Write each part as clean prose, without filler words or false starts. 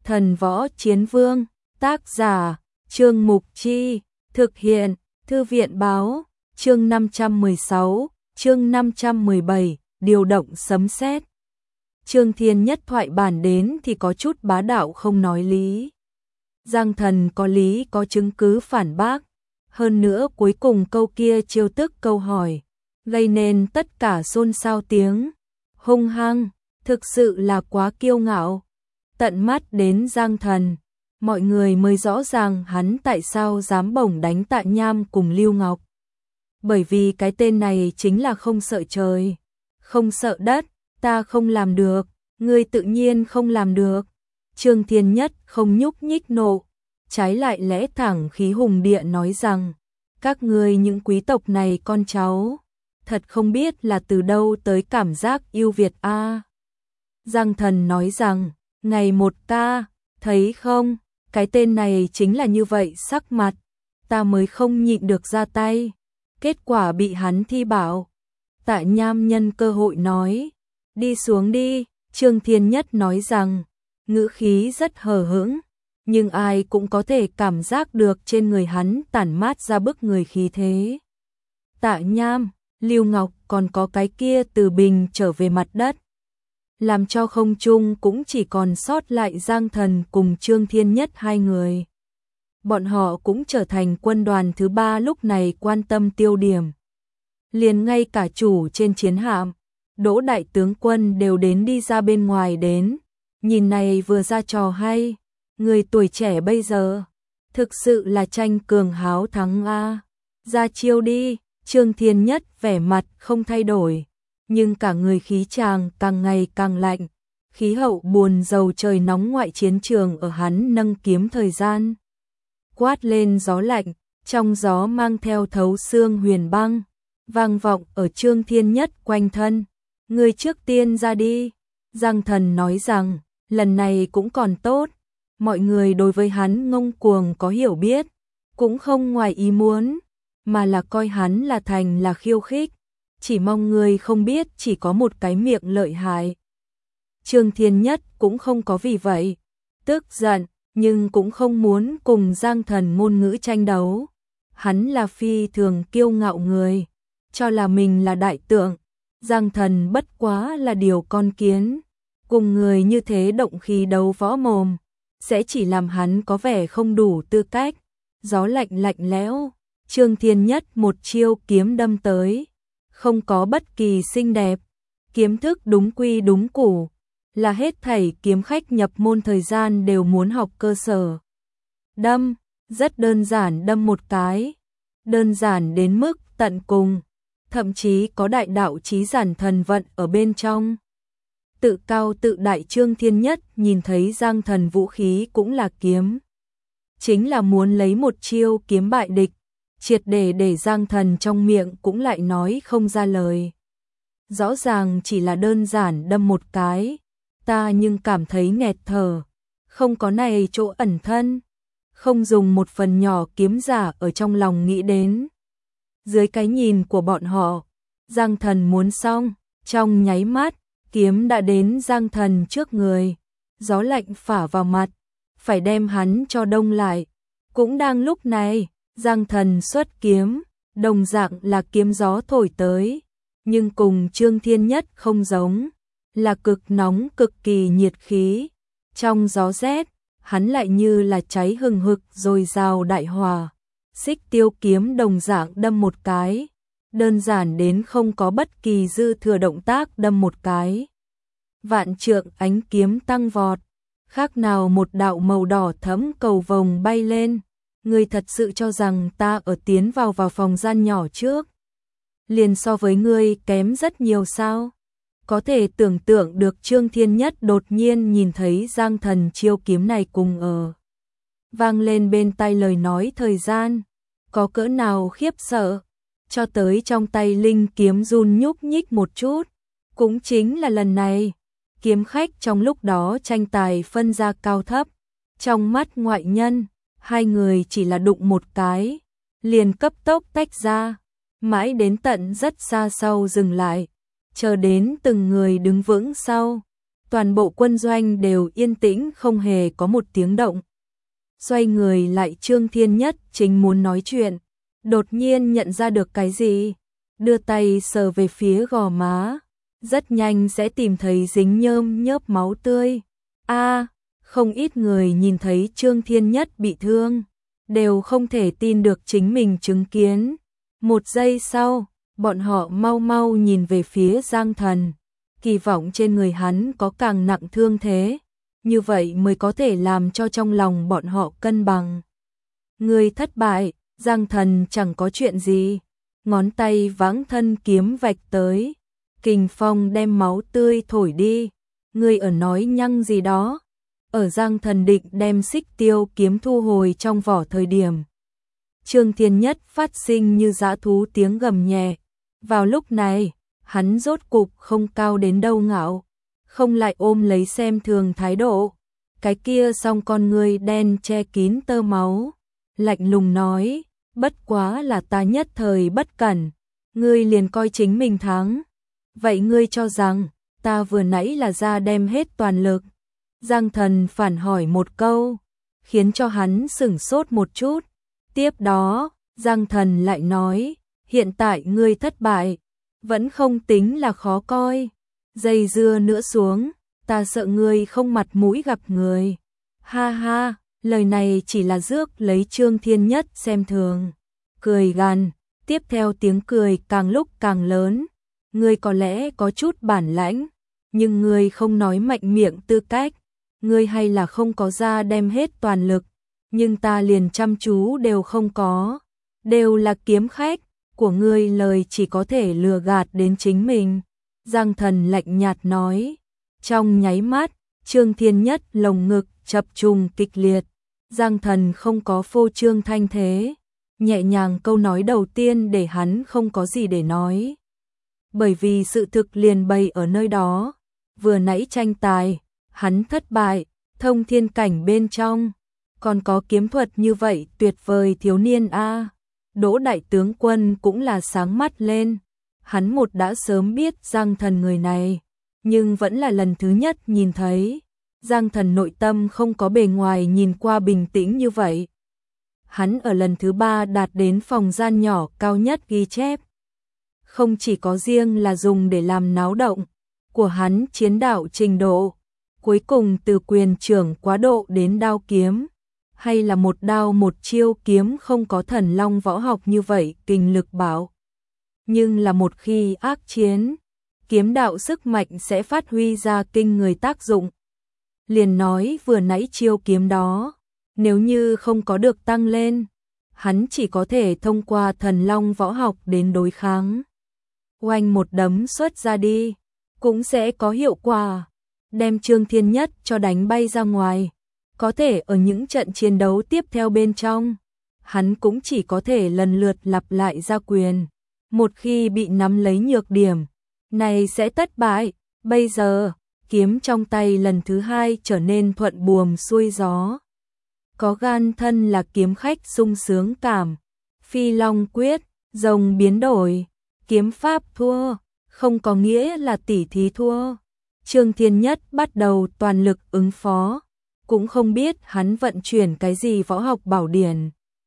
Thần Võ Chiến Vương, tác giả, Trương Mục Chi, thực hiện, Thư viện báo, chương 516, chương 517, điều động sấm sét. Trương Thiên Nhất thoại bản đến thì có chút bá đạo không nói lý. Giang Thần có lý có chứng cứ phản bác, hơn nữa cuối cùng câu kia chiêu tức câu hỏi, gây nên tất cả xôn xao tiếng, hung hăng, thực sự là quá kiêu ngạo. Tận mắt đến Giang Thần, mọi người mới rõ ràng hắn tại sao dám bổng đánh Tạ Nham cùng Lưu Ngọc. Bởi vì cái tên này chính là không sợ trời, không sợ đất, ta không làm được, ngươi tự nhiên không làm được. Trương Thiên Nhất không nhúc nhích nộ, trái lại lẽ thẳng khí hùng địa nói rằng, các ngươi những quý tộc này con cháu, thật không biết là từ đâu tới cảm giác yêu Việt a. Giang Thần nói rằng, ngày một ca, thấy không, cái tên này chính là như vậy sắc mặt, ta mới không nhịn được ra tay, kết quả bị hắn thi bảo. Tạ Nham nhân cơ hội nói, đi xuống đi. Trương Thiên Nhất nói rằng, ngữ khí rất hờ hững, nhưng ai cũng có thể cảm giác được trên người hắn tản mát ra bức người khí thế. Tạ Nham, Lưu Ngọc còn có cái kia Từ Bình trở về mặt đất, làm cho không trung cũng chỉ còn sót lại Giang Thần cùng Trương Thiên Nhất hai người. Bọn họ cũng trở thành quân đoàn thứ ba lúc này quan tâm tiêu điểm. Liền ngay cả chủ trên chiến hạm, Đỗ đại tướng quân đều đến đi ra bên ngoài đến, nhìn này vừa ra trò hay, người tuổi trẻ bây giờ, thực sự là tranh cường háo thắng a. Ra chiêu đi. Trương Thiên Nhất vẻ mặt không thay đổi, nhưng cả người khí chàng càng ngày càng lạnh, khí hậu buồn rầu trời nóng ngoại chiến trường ở hắn nâng kiếm thời gian. Quát lên gió lạnh, trong gió mang theo thấu xương huyền băng, vang vọng ở Trương Thiên Nhất quanh thân. Người trước tiên ra đi. Giang Thần nói rằng, lần này cũng còn tốt, mọi người đối với hắn ngông cuồng có hiểu biết, cũng không ngoài ý muốn, mà là coi hắn là thành là khiêu khích, chỉ mong người không biết chỉ có một cái miệng lợi hại. Trương Thiên Nhất cũng không có vì vậy tức giận, nhưng cũng không muốn cùng Giang Thần ngôn ngữ tranh đấu. Hắn là phi thường kiêu ngạo người, cho là mình là đại tượng, Giang Thần bất quá là điều con kiến. Cùng người như thế động khí đấu võ mồm, sẽ chỉ làm hắn có vẻ không đủ tư cách. Gió lạnh lạnh lẽo, Trương Thiên Nhất một chiêu kiếm đâm tới, không có bất kỳ xinh đẹp, kiếm thức đúng quy đúng củ, là hết thảy kiếm khách nhập môn thời gian đều muốn học cơ sở. Đâm, rất đơn giản đâm một cái, đơn giản đến mức tận cùng, thậm chí có đại đạo chí giản thần vận ở bên trong. Tự cao tự đại Trương Thiên Nhất nhìn thấy Giang Thần vũ khí cũng là kiếm, chính là muốn lấy một chiêu kiếm bại địch, triệt để Giang Thần trong miệng cũng lại nói không ra lời. Rõ ràng chỉ là đơn giản đâm một cái, ta nhưng cảm thấy nghẹt thở, không có này chỗ ẩn thân, không dùng một phần nhỏ kiếm giả ở trong lòng nghĩ đến. Dưới cái nhìn của bọn họ, Giang Thần muốn xong, trong nháy mắt, kiếm đã đến Giang Thần trước người, gió lạnh phả vào mặt, phải đem hắn cho đông lại. Cũng đang lúc này, Giang Thần xuất kiếm, đồng dạng là kiếm gió thổi tới, nhưng cùng Trương Thiên Nhất không giống, là cực nóng cực kỳ nhiệt khí. Trong gió rét, hắn lại như là cháy hừng hực rồi rào đại hỏa. Xích tiêu kiếm đồng dạng đâm một cái, đơn giản đến không có bất kỳ dư thừa động tác đâm một cái. Vạn trượng ánh kiếm tăng vọt, khác nào một đạo màu đỏ thẫm cầu vồng bay lên. Ngươi thật sự cho rằng ta ở tiến vào phòng gian nhỏ trước, liền so với ngươi kém rất nhiều sao? Có thể tưởng tượng được Trương Thiên Nhất đột nhiên nhìn thấy Giang Thần chiêu kiếm này cùng ở vang lên bên tai lời nói thời gian, có cỡ nào khiếp sợ, cho tới trong tay linh kiếm run nhúc nhích một chút. Cũng chính là lần này, kiếm khách trong lúc đó tranh tài phân ra cao thấp, trong mắt ngoại nhân, hai người chỉ là đụng một cái, liền cấp tốc tách ra, mãi đến tận rất xa sau dừng lại, chờ đến từng người đứng vững sau, toàn bộ quân doanh đều yên tĩnh không hề có một tiếng động. Xoay người lại Trương Thiên Nhất chính muốn nói chuyện, đột nhiên nhận ra được cái gì, đưa tay sờ về phía gò má, rất nhanh sẽ tìm thấy dính nhơm nhớp máu tươi. Không ít người nhìn thấy Trương Thiên Nhất bị thương, đều không thể tin được chính mình chứng kiến. Một giây sau, bọn họ mau mau nhìn về phía Giang Thần, kỳ vọng trên người hắn có càng nặng thương thế, như vậy mới có thể làm cho trong lòng bọn họ cân bằng. Người thất bại, Giang Thần chẳng có chuyện gì, ngón tay vãng thân kiếm vạch tới, kình phong đem máu tươi thổi đi. Người ở nói nhăng gì đó? Ở Giang Thần định đem Xích Tiêu kiếm thu hồi trong vỏ thời điểm, Trương Thiên Nhất phát sinh như dã thú tiếng gầm nhẹ. Vào lúc này, hắn rốt cục không cao đến đâu ngạo, không lại ôm lấy xem thường thái độ. Cái kia song con ngươi đen che kín tơ máu, lạnh lùng nói, bất quá là ta nhất thời bất cẩn, ngươi liền coi chính mình thắng. Vậy ngươi cho rằng, ta vừa nãy là ra đem hết toàn lực? Giang Thần phản hỏi một câu, khiến cho hắn sửng sốt một chút. Tiếp đó, Giang Thần lại nói, hiện tại ngươi thất bại, vẫn không tính là khó coi. Dây dưa nữa xuống, ta sợ ngươi không mặt mũi gặp người. Ha ha, lời này chỉ là rước lấy Trương Thiên Nhất xem thường. Cười gằn, tiếp theo tiếng cười càng lúc càng lớn. Ngươi có lẽ có chút bản lãnh, nhưng ngươi không nói mạnh miệng tư cách. Ngươi hay là không có ra đem hết toàn lực, nhưng ta liền chăm chú đều không có. Đều là kiếm khách, của ngươi lời chỉ có thể lừa gạt đến chính mình. Giang Thần lạnh nhạt nói. Trong nháy mắt, Trương Thiên Nhất lồng ngực chập trùng kịch liệt. Giang Thần không có phô trương thanh thế, nhẹ nhàng câu nói đầu tiên để hắn không có gì để nói. Bởi vì sự thực liền bày ở nơi đó, vừa nãy tranh tài, hắn thất bại, thông thiên cảnh bên trong, còn có kiếm thuật như vậy tuyệt vời thiếu niên a. Đỗ đại tướng quân cũng là sáng mắt lên, hắn một đã sớm biết Giang Thần người này, nhưng vẫn là lần thứ nhất nhìn thấy. Giang Thần nội tâm không có bề ngoài nhìn qua bình tĩnh như vậy. Hắn ở lần thứ 3 đạt đến phòng gian nhỏ cao nhất ghi chép. Không chỉ có riêng là dùng để làm náo động, của hắn chiến đạo trình độ, cuối cùng từ quyền trưởng quá độ đến đao kiếm, hay là một đao một chiêu kiếm không có thần long võ học như vậy kinh lực bảo. Nhưng là một khi ác chiến, kiếm đạo sức mạnh sẽ phát huy ra kinh người tác dụng. Liền nói vừa nãy chiêu kiếm đó, nếu như không có được tăng lên, hắn chỉ có thể thông qua thần long võ học đến đối kháng. Oanh một đấm xuất ra đi, cũng sẽ có hiệu quả, đem Trương Thiên Nhất cho đánh bay ra ngoài. Có thể ở những trận chiến đấu tiếp theo bên trong, hắn cũng chỉ có thể lần lượt lặp lại ra quyền. Một khi bị nắm lấy nhược điểm, này sẽ thất bại. Bây giờ, kiếm trong tay lần thứ 2 trở nên thuận buồm xuôi gió. Có gan thân là kiếm khách sung sướng cảm. Phi Long quyết, rồng biến đổi, kiếm pháp thua, không có nghĩa là tỉ thí thua. Trương Thiên Nhất bắt đầu toàn lực ứng phó, cũng không biết hắn vận chuyển cái gì võ học bảo điển.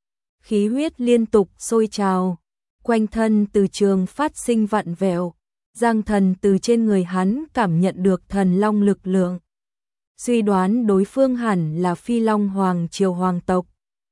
Khí huyết liên tục sôi trào, quanh thân từ trường phát sinh vặn vẹo. Giang Thần từ trên người hắn cảm nhận được thần long lực lượng. Suy đoán đối phương hẳn là Phi Long Hoàng triều hoàng tộc,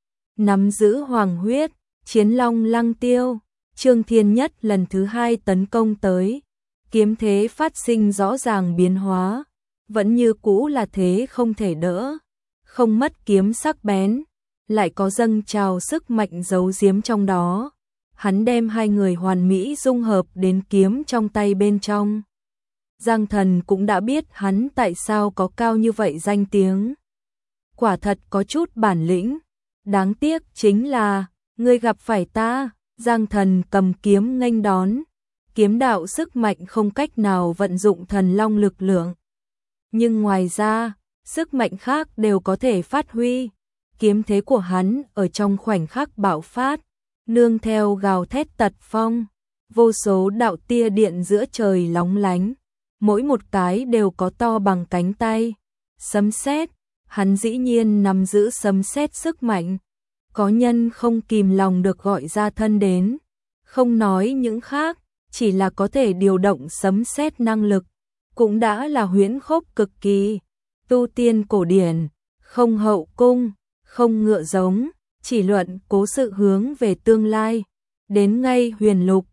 nắm giữ hoàng huyết, chiến long lăng tiêu. Trương Thiên Nhất lần thứ 2 tấn công tới, kiếm thế phát sinh rõ ràng biến hóa, vẫn như cũ là thế không thể đỡ, không mất kiếm sắc bén, lại có dâng trào sức mạnh giấu giếm trong đó. Hắn đem hai người hoàn mỹ dung hợp đến kiếm trong tay bên trong. Giang Thần cũng đã biết hắn tại sao có cao như vậy danh tiếng. Quả thật có chút bản lĩnh, đáng tiếc chính là, ngươi gặp phải ta. Giang Thần cầm kiếm nghênh đón, kiếm đạo sức mạnh không cách nào vận dụng thần long lực lượng. Nhưng ngoài ra, sức mạnh khác đều có thể phát huy. Kiếm thế của hắn ở trong khoảnh khắc bạo phát, nương theo gào thét tật phong, vô số đạo tia điện giữa trời lóng lánh. mỗi một cái đều có to bằng cánh tay. Sấm sét, hắn dĩ nhiên nắm giữ sấm sét sức mạnh. Có nhân không kìm lòng được gọi ra thân đến. Không nói những khác, chỉ là có thể điều động sấm sét năng lực, cũng đã là huyễn khốc cực kỳ. Tu tiên cổ điển, không hậu cung, không ngựa giống, chỉ luận cố sự hướng về tương lai. Đến ngay huyền lục,